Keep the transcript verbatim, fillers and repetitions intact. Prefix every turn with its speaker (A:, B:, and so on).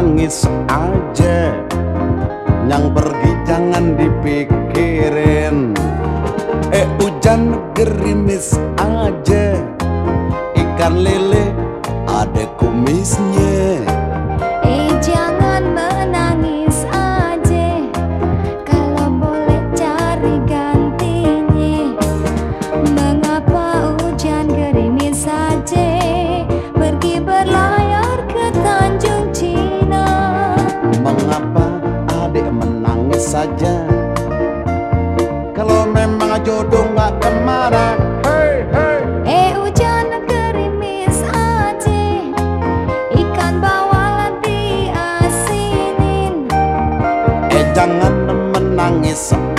A: menangis aja, yang pergi jangan dipikirin. Eh hujan gerimis aja, ikan lele ada kumisnya.
B: Eh jangan menangis aja, kalau boleh cari gantinya. Mengapa hujan gerimis saja, pergi berlayar ke Tanjung Cina.
A: Mengapa adik menangis saja, kalau memang jodoh gak kemana. Hey, hey.
B: Eh hujan gerimis aja, ikan bawal diasinin.
A: Eh jangan menangis